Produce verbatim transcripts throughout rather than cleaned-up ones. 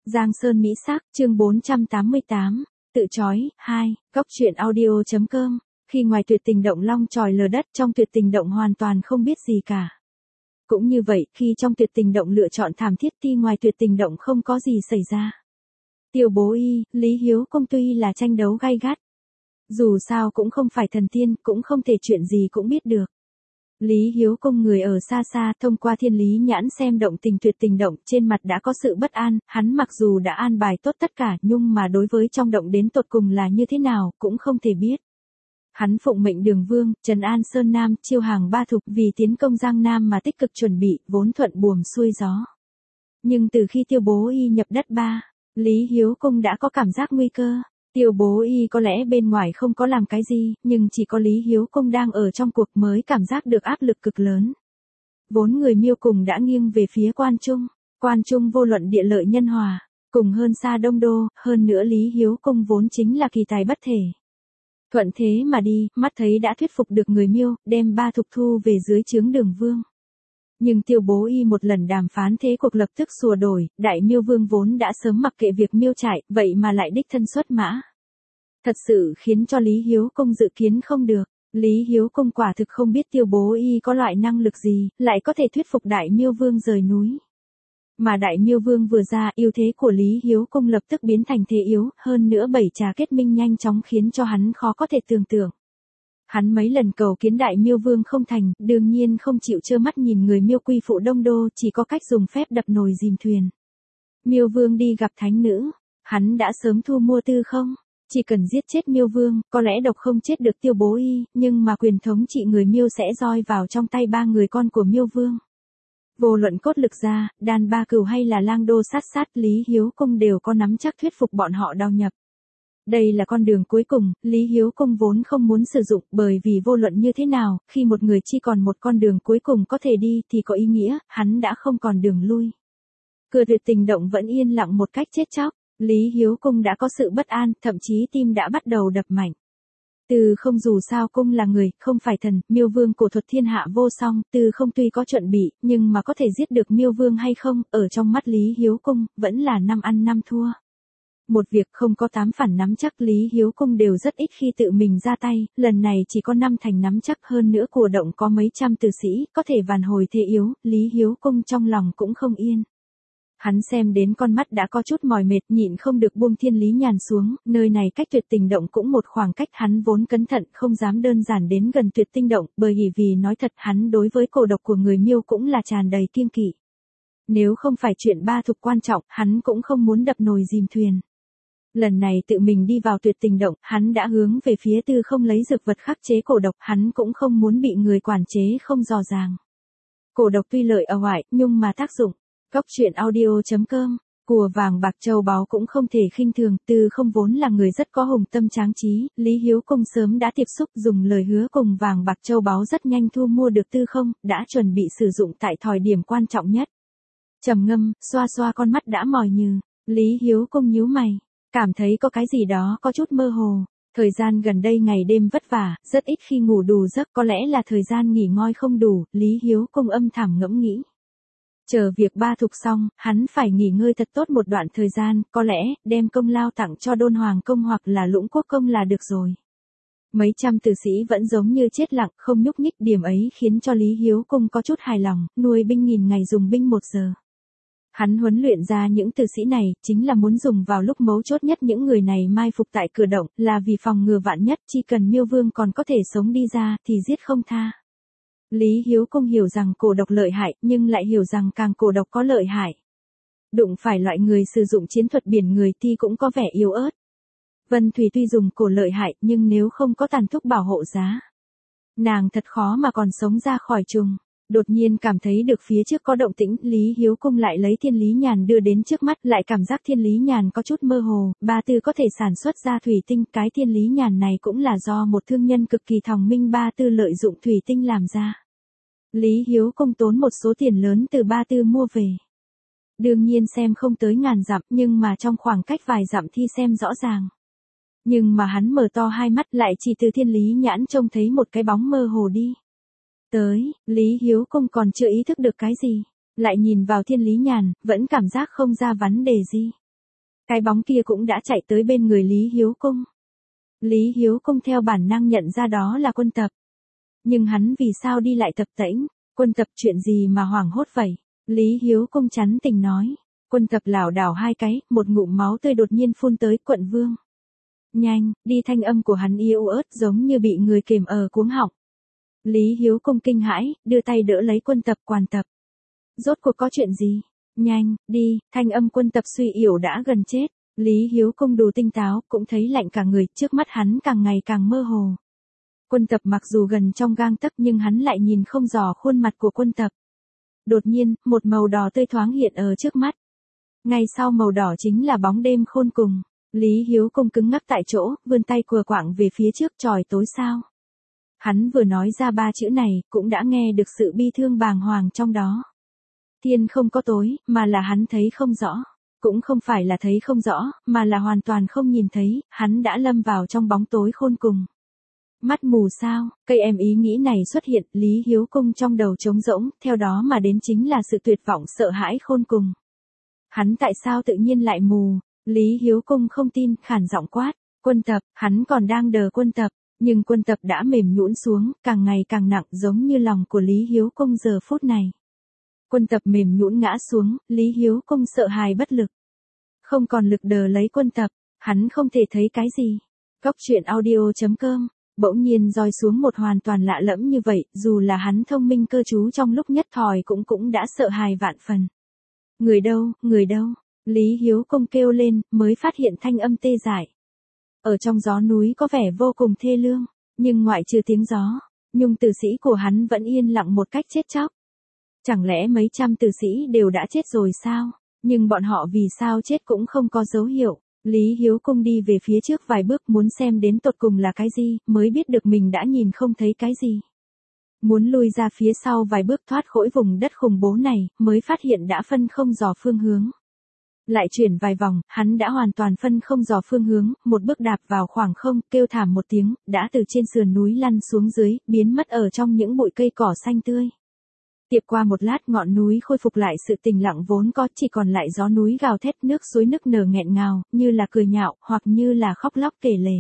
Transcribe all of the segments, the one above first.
Giang Sơn Mỹ Sắc, chương bốn trăm tám mươi tám, tự chói, hai, góc truyện audio chấm com. Khi ngoài tuyệt tình động long chòi lở đất, trong tuyệt tình động hoàn toàn không biết gì cả. Cũng như vậy, khi trong tuyệt tình động lựa chọn thảm thiết thì ngoài tuyệt tình động không có gì xảy ra. Tiêu Bố Y, Lý Hiếu Công tuy là tranh đấu gay gắt. Dù sao cũng không phải thần tiên, cũng không thể chuyện gì cũng biết được. Lý Hiếu Công người ở xa xa, thông qua thiên lý nhãn xem động tình tuyệt tình động, trên mặt đã có sự bất an, hắn mặc dù đã an bài tốt tất cả, nhưng mà đối với trong động đến tột cùng là như thế nào, cũng không thể biết. Hắn phụng mệnh Đường Vương, trấn an Sơn Nam, chiêu hàng Ba Thục vì tiến công Giang Nam mà tích cực chuẩn bị, vốn thuận buồm xuôi gió. Nhưng từ khi Tiêu Bố Y nhập đất ba, Lý Hiếu Công đã có cảm giác nguy cơ. Tiêu Bố Y có lẽ bên ngoài không có làm cái gì, nhưng chỉ có Lý Hiếu Công đang ở trong cuộc mới cảm giác được áp lực cực lớn. Vốn người Miêu cùng đã nghiêng về phía Quan Trung, Quan Trung vô luận địa lợi nhân hòa, cùng hơn xa Đông Đô, hơn nữa Lý Hiếu Công vốn chính là kỳ tài bất thể. Thuận thế mà đi, mắt thấy đã thuyết phục được người Miêu, đem Ba Thục thu về dưới trướng Đường Vương. Nhưng Tiêu Bố Y một lần đàm phán thế cuộc lập tức sửa đổi, Đại Miêu Vương vốn đã sớm mặc kệ việc Miêu trại, vậy mà lại đích thân xuất mã. Thật sự khiến cho Lý Hiếu Công dự kiến không được. Lý Hiếu Công quả thực không biết Tiêu Bố Y có loại năng lực gì, lại có thể thuyết phục Đại Miêu Vương rời núi. Mà Đại Miêu Vương vừa ra, ưu thế của Lý Hiếu Công lập tức biến thành thế yếu, hơn nữa bảy trà kết minh nhanh chóng khiến cho hắn khó có thể tưởng tượng. Hắn mấy lần cầu kiến Đại Miêu Vương không thành, đương nhiên không chịu trơ mắt nhìn người Miêu quy phụ Đông Đô, chỉ có cách dùng phép đập nồi dìm thuyền. Miêu Vương đi gặp thánh nữ, hắn đã sớm thu mua tư không? Chỉ cần giết chết Miêu Vương, có lẽ độc không chết được Tiêu Bố Y, nhưng mà quyền thống trị người Miêu sẽ roi vào trong tay ba người con của Miêu Vương. Vô luận cốt lực gia, đàn ba cửu hay là lang đô sát sát, Lý Hiếu Công đều có nắm chắc thuyết phục bọn họ đao nhập. Đây là con đường cuối cùng, Lý Hiếu Công vốn không muốn sử dụng, bởi vì vô luận như thế nào, khi một người chỉ còn một con đường cuối cùng có thể đi thì có ý nghĩa, hắn đã không còn đường lui. Cửa tuyệt tình động vẫn yên lặng một cách chết chóc, Lý Hiếu Công đã có sự bất an, thậm chí tim đã bắt đầu đập mạnh. Từ không dù sao Công là người, không phải thần, Miêu Vương cổ thuật thiên hạ vô song, từ không tuy có chuẩn bị, nhưng mà có thể giết được Miêu Vương hay không, ở trong mắt Lý Hiếu Công, vẫn là năm ăn năm thua. Một việc không có tám phản nắm chắc, Lý Hiếu Công đều rất ít khi tự mình ra tay, lần này chỉ có năm thành nắm chắc, hơn nữa của động có mấy trăm tử sĩ, có thể vàn hồi thế yếu, Lý Hiếu Công trong lòng cũng không yên. Hắn xem đến con mắt đã có chút mỏi mệt, nhịn không được buông thiên lý nhàn xuống, nơi này cách tuyệt tình động cũng một khoảng cách, hắn vốn cẩn thận không dám đơn giản đến gần tuyệt tinh động, bởi vì nói thật hắn đối với cổ độc của người Miêu cũng là tràn đầy kiêng kỵ. Nếu không phải chuyện Ba Thục quan trọng, hắn cũng không muốn đập nồi dìm thuyền. Lần này tự mình đi vào tuyệt tình động, hắn đã hướng về phía tư không lấy dược vật khắc chế cổ độc, hắn cũng không muốn bị người quản chế không dò dàng. Cổ độc tuy lợi ở ngoại, nhưng mà tác dụng. Góc truyện audio chấm com, của vàng bạc châu báu cũng không thể khinh thường, tư không vốn là người rất có hùng tâm tráng trí, Lý Hiếu Công sớm đã tiếp xúc dùng lời hứa cùng vàng bạc châu báu rất nhanh thu mua được tư không, đã chuẩn bị sử dụng tại thời điểm quan trọng nhất. Trầm ngâm, xoa xoa con mắt đã mỏi nhừ, Lý Hiếu Công nhíu mày, cảm thấy có cái gì đó có chút mơ hồ. Thời gian gần đây ngày đêm vất vả, rất ít khi ngủ đủ giấc, có lẽ là thời gian nghỉ ngơi không đủ, Lý Hiếu Công âm thầm ngẫm nghĩ. Chờ việc Ba Thục xong, hắn phải nghỉ ngơi thật tốt một đoạn thời gian, có lẽ, đem công lao tặng cho Đôn Hoàng Công hoặc là Lũng Quốc Công là được rồi. Mấy trăm tử sĩ vẫn giống như chết lặng, không nhúc nhích, điểm ấy khiến cho Lý Hiếu Công có chút hài lòng, nuôi binh nghìn ngày dùng binh một giờ. Hắn huấn luyện ra những tử sĩ này, chính là muốn dùng vào lúc mấu chốt nhất, những người này mai phục tại cửa động, là vì phòng ngừa vạn nhất, chỉ cần Miêu Vương còn có thể sống đi ra, thì giết không tha. Lý Hiếu Công hiểu rằng cổ độc lợi hại, nhưng lại hiểu rằng càng cổ độc có lợi hại. Đụng phải loại người sử dụng chiến thuật biển người thì cũng có vẻ yếu ớt. Vân Thủy tuy dùng cổ lợi hại, nhưng nếu không có tàn thuốc bảo hộ giá, nàng thật khó mà còn sống ra khỏi trùng. Đột nhiên cảm thấy được phía trước có động tĩnh, Lý Hiếu Công lại lấy thiên lý nhàn đưa đến trước mắt, lại cảm giác thiên lý nhàn có chút mơ hồ, Ba Tư có thể sản xuất ra thủy tinh, cái thiên lý nhàn này cũng là do một thương nhân cực kỳ thông minh Ba Tư lợi dụng thủy tinh làm ra. Lý Hiếu Công tốn một số tiền lớn từ Ba Tư mua về. Đương nhiên xem không tới ngàn dặm, nhưng mà trong khoảng cách vài dặm thì xem rõ ràng. Nhưng mà hắn mở to hai mắt lại chỉ từ thiên lý nhãn trông thấy một cái bóng mơ hồ đi tới, Lý Hiếu Công còn chưa ý thức được cái gì, lại nhìn vào thiên lý nhàn, vẫn cảm giác không ra vấn đề gì. Cái bóng kia cũng đã chạy tới bên người Lý Hiếu Cung. Lý Hiếu Cung theo bản năng nhận ra đó là Quân Tập. Nhưng hắn vì sao đi lại tập tễnh, Quân Tập chuyện gì mà hoảng hốt vậy? Lý Hiếu Cung chắn tình nói. Quân Tập lảo đảo hai cái, một ngụm máu tươi đột nhiên phun tới Quận Vương. Nhanh, đi, thanh âm của hắn yếu ớt giống như bị người kềm ở cuống họng. Lý Hiếu Cung kinh hãi, đưa tay đỡ lấy Quân Tập. Quan Tập. Rốt cuộc có chuyện gì? Nhanh, đi, thanh âm Quân Tập suy yếu đã gần chết. Lý Hiếu Cung đủ tinh táo, cũng thấy lạnh cả người, trước mắt hắn càng ngày càng mơ hồ. Quân Tập mặc dù gần trong gang tấc nhưng hắn lại nhìn không rõ khuôn mặt của Quân Tập. Đột nhiên, một màu đỏ tươi thoáng hiện ở trước mắt. Ngay sau màu đỏ chính là bóng đêm khôn cùng. Lý Hiếu Cung cứng ngắc tại chỗ, vươn tay quờ quạng về phía trước. Trời tối sao? Hắn vừa nói ra ba chữ này, cũng đã nghe được sự bi thương bàng hoàng trong đó. Thiên không có tối, mà là hắn thấy không rõ. Cũng không phải là thấy không rõ, mà là hoàn toàn không nhìn thấy, hắn đã lâm vào trong bóng tối khôn cùng. Mắt mù sao? Cây em ý nghĩ này xuất hiện, Lý Hiếu Cung trong đầu trống rỗng, theo đó mà đến chính là sự tuyệt vọng sợ hãi khôn cùng. Hắn tại sao tự nhiên lại mù? Lý Hiếu Cung không tin, khản giọng quát. Quân Tập, hắn còn đang đờ Quân Tập, nhưng Quân Tập đã mềm nhũn xuống, càng ngày càng nặng giống như lòng của Lý Hiếu Cung giờ phút này. Quân Tập mềm nhũn ngã xuống, Lý Hiếu Cung sợ hãi bất lực. Không còn lực đờ lấy Quân Tập, hắn không thể thấy cái gì. Góc truyện audio chấm com, bỗng nhiên roi xuống một hoàn toàn lạ lẫm như vậy, dù là hắn thông minh cơ trí trong lúc nhất thời cũng cũng đã sợ hãi vạn phần. Người đâu, người đâu? Lý Hiếu Cung kêu lên, mới phát hiện thanh âm tê dại. Ở trong gió núi có vẻ vô cùng thê lương, nhưng ngoại trừ tiếng gió, nhung tử sĩ của hắn vẫn yên lặng một cách chết chóc. Chẳng lẽ mấy trăm tử sĩ đều đã chết rồi sao? Nhưng bọn họ vì sao chết cũng không có dấu hiệu. Lý Hiếu Cung đi về phía trước vài bước muốn xem đến tột cùng là cái gì, mới biết được mình đã nhìn không thấy cái gì. Muốn lui ra phía sau vài bước thoát khỏi vùng đất khủng bố này, mới phát hiện đã phân không rõ phương hướng. Lại chuyển vài vòng, hắn đã hoàn toàn phân không rõ phương hướng, một bước đạp vào khoảng không, kêu thảm một tiếng, đã từ trên sườn núi lăn xuống dưới, biến mất ở trong những bụi cây cỏ xanh tươi. Tiếp qua một lát ngọn núi khôi phục lại sự tĩnh lặng vốn có, chỉ còn lại gió núi gào thét, nước suối nức nở nghẹn ngào, như là cười nhạo, hoặc như là khóc lóc kể lể.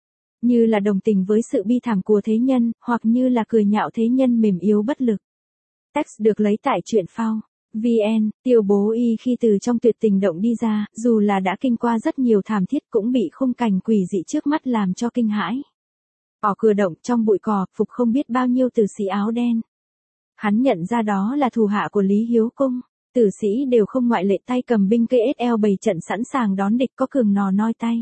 Như là đồng tình với sự bi thảm của thế nhân, hoặc như là cười nhạo thế nhân mềm yếu bất lực. Text được lấy tại truyện phao. vê en, Tiêu Bố Y khi từ trong tuyệt tình động đi ra, dù là đã kinh qua rất nhiều thảm thiết cũng bị khung cảnh quỷ dị trước mắt làm cho kinh hãi. Ở cửa động trong bụi cỏ, phục không biết bao nhiêu tử sĩ áo đen. Hắn nhận ra đó là thủ hạ của Lý Hiếu Cung, tử sĩ đều không ngoại lệ tay cầm binh cây ét lờ bày trận sẵn sàng đón địch, có cường nò noi tay.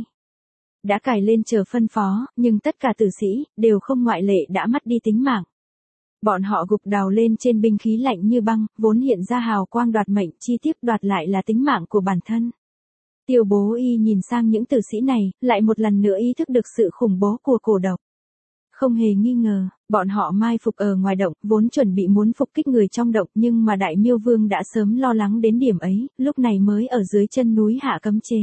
Đã cài lên chờ phân phó, nhưng tất cả tử sĩ, đều không ngoại lệ đã mất đi tính mạng. Bọn họ gục đầu lên trên binh khí lạnh như băng, vốn hiện ra hào quang đoạt mệnh, chi tiếp đoạt lại là tính mạng của bản thân. Tiêu Bố Y nhìn sang những tử sĩ này, lại một lần nữa ý thức được sự khủng bố của cổ độc. Không hề nghi ngờ, bọn họ mai phục ở ngoài động, vốn chuẩn bị muốn phục kích người trong động, nhưng mà Đại Miêu Vương đã sớm lo lắng đến điểm ấy, lúc này mới ở dưới chân núi hạ cấm chế.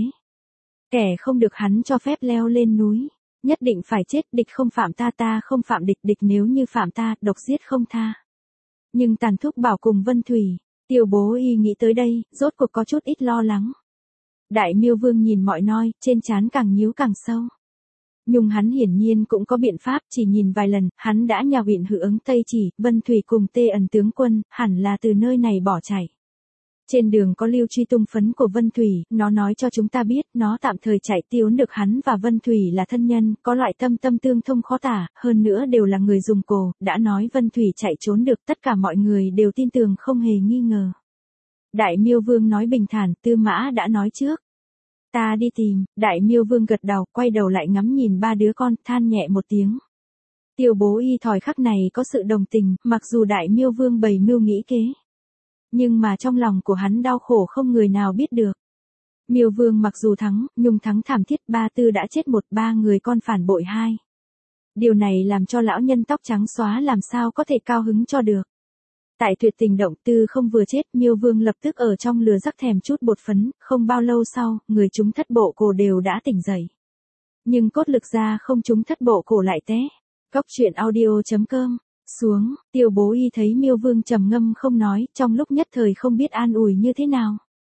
Kẻ không được hắn cho phép leo lên núi, nhất định phải chết, địch không phạm ta, ta không phạm địch, địch nếu như phạm ta, độc giết không tha. Nhưng Tàn Thúc Bảo cùng Vân Thủy, Tiêu Bố Y nghĩ tới đây, rốt cuộc có chút ít lo lắng. Đại Miêu Vương nhìn mọi noi, trên trán càng nhíu càng sâu. Nhưng hắn hiển nhiên cũng có biện pháp, chỉ nhìn vài lần, hắn đã nhào huyện hữu ứng Tây Chỉ, Vân Thủy cùng Tê Ẩn tướng quân, hẳn là từ nơi này bỏ chạy. Trên đường có lưu truy tung phấn của Vân Thủy, nó nói cho chúng ta biết, nó tạm thời chạy tiêu được hắn và Vân Thủy là thân nhân, có loại tâm tâm tương thông khó tả, hơn nữa đều là người dùng cổ, đã nói Vân Thủy chạy trốn được, tất cả mọi người đều tin tưởng không hề nghi ngờ. Đại Miêu Vương nói bình thản, Tư Mã đã nói trước. Ta đi tìm, Đại Miêu Vương gật đầu, quay đầu lại ngắm nhìn ba đứa con, than nhẹ một tiếng. Tiêu Bố Y thời khắc này có sự đồng tình, mặc dù Đại Miêu Vương bày mưu nghĩ kế. Nhưng mà trong lòng của hắn đau khổ không người nào biết được. Miêu Vương mặc dù thắng, nhưng thắng thảm thiết, ba tư đã chết một, ba người con phản bội hai. Điều này làm cho lão nhân tóc trắng xóa làm sao có thể cao hứng cho được. Tại tuyệt tình động, Tư không vừa chết, Miêu Vương lập tức ở trong lửa rắc thèm chút bột phấn, không bao lâu sau, người chúng thất bộ cổ đều đã tỉnh dậy. Nhưng cốt lực ra không chúng thất bộ cổ lại té. Góc truyện audio chấm com. Xuống, Tiêu Bố Y thấy Miêu Vương trầm ngâm không nói, trong lúc nhất thời không biết an ủi như thế nào.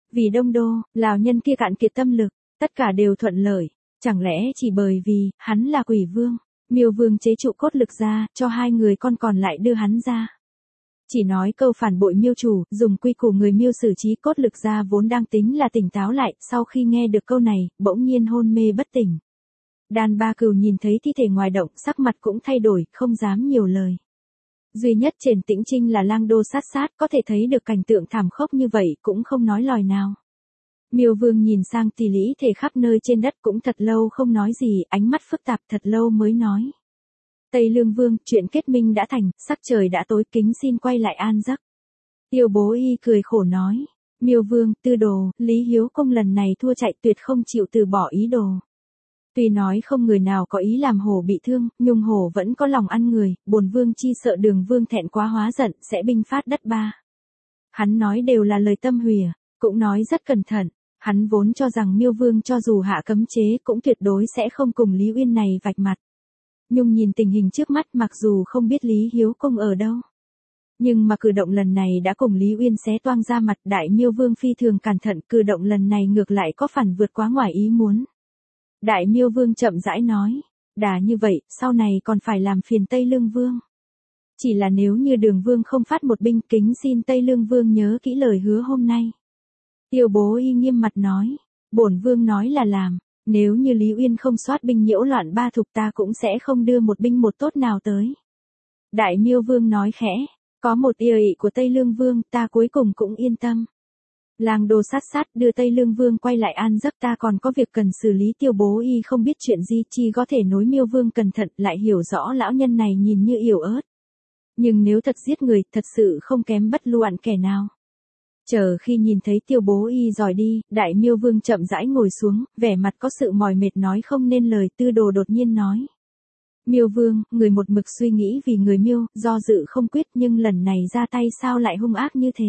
Vì Đông Đô, lão nhân kia cạn kiệt tâm lực, tất cả đều thuận lợi, chẳng lẽ chỉ bởi vì, hắn là quỷ vương, Miêu Vương chế trụ cốt lực ra, cho hai người con còn lại đưa hắn ra. Chỉ nói câu phản bội Miêu chủ, dùng quy củ người Miêu xử trí cốt lực ra vốn đang tính là tỉnh táo lại, sau khi nghe được câu này, bỗng nhiên hôn mê bất tỉnh. Đàn Ba Cừu nhìn thấy thi thể ngoài động, sắc mặt cũng thay đổi, không dám nhiều lời. Duy nhất Triển Tĩnh Trinh là Lang Đô sát sát, có thể thấy được cảnh tượng thảm khốc như vậy, cũng không nói lời nào. Miêu Vương nhìn sang tỷ lĩ thể khắp nơi trên đất cũng thật lâu không nói gì, ánh mắt phức tạp thật lâu mới nói. Tây Lương Vương, chuyện kết minh đã thành, sắc trời đã tối, kính xin quay lại an giấc. Tiêu Bố Y cười khổ nói. Miêu Vương, Tư Đồ, Lý Hiếu Công lần này thua chạy tuyệt không chịu từ bỏ ý đồ. Tuy nói không người nào có ý làm hổ bị thương, nhưng hổ vẫn có lòng ăn người, bổn vương chi sợ Đường Vương thẹn quá hóa giận, sẽ binh phát đất ba. Hắn nói đều là lời tâm hùa, cũng nói rất cẩn thận, hắn vốn cho rằng Miêu Vương cho dù hạ cấm chế cũng tuyệt đối sẽ không cùng Lý Uyên này vạch mặt. Nhưng nhìn tình hình trước mắt mặc dù không biết Lý Hiếu Công ở đâu. Nhưng mà cử động lần này đã cùng Lý Uyên xé toang ra mặt, Đại Miêu Vương phi thường cẩn thận, cử động lần này ngược lại có phần vượt quá ngoài ý muốn. Đại Miêu Vương chậm rãi nói, đã như vậy, sau này còn phải làm phiền Tây Lương Vương. Chỉ là nếu như Đường Vương không phát một binh, kính xin Tây Lương Vương nhớ kỹ lời hứa hôm nay. Tiêu Bố Y nghiêm mặt nói, bổn vương nói là làm, nếu như Lý Uyên không soát binh nhiễu loạn ba thục ta cũng sẽ không đưa một binh một tốt nào tới. Đại Miêu Vương nói khẽ, có một yêu ị của Tây Lương Vương, ta cuối cùng cũng yên tâm. Lang Đô sát sát đưa Tây Lương Vương quay lại an giấc, ta còn có việc cần xử lý. Tiêu Bố Y không biết chuyện gì, chi có thể nối Miêu Vương cẩn thận, lại hiểu rõ lão nhân này nhìn như yểu ớt. Nhưng nếu thật giết người, thật sự không kém bất luận kẻ nào. Chờ khi nhìn thấy Tiêu Bố Y rời đi, Đại Miêu Vương chậm rãi ngồi xuống, vẻ mặt có sự mỏi mệt nói không nên lời. Tư Đồ đột nhiên nói. Miêu Vương, người một mực suy nghĩ vì người Miêu, do dự không quyết, nhưng lần này ra tay sao lại hung ác như thế.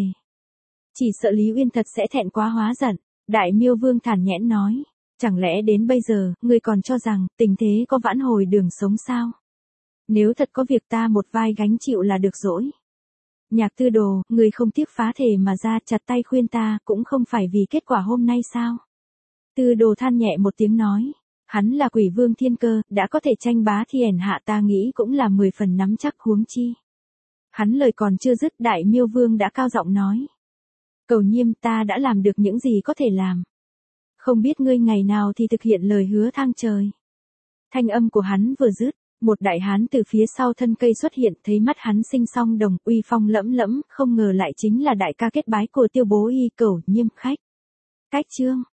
Chỉ sợ Lý Uyên thật sẽ thẹn quá hóa giận. Đại Miêu Vương thản nhẽn nói. Chẳng lẽ đến bây giờ, người còn cho rằng, tình thế có vãn hồi đường sống sao? Nếu thật có việc ta một vai gánh chịu là được rồi. Nhạc Tư Đồ, người không tiếc phá thể mà ra chặt tay khuyên ta, cũng không phải vì kết quả hôm nay sao? Tư Đồ than nhẹ một tiếng nói. Hắn là Quỷ Vương Thiên Cơ, đã có thể tranh bá thiên hạ, ta nghĩ cũng là mười phần nắm chắc, huống chi. Hắn lời còn chưa dứt, Đại Miêu Vương đã cao giọng nói. Cầu Nhiêm, ta đã làm được những gì có thể làm. Không biết ngươi ngày nào thì thực hiện lời hứa thang trời. Thanh âm của hắn vừa dứt, một đại hán từ phía sau thân cây xuất hiện, thấy mắt hắn sinh song đồng, uy phong lẫm lẫm, không ngờ lại chính là đại ca kết bái của Tiêu Bố Y. Cẩu Nhiêm khách. Cách chương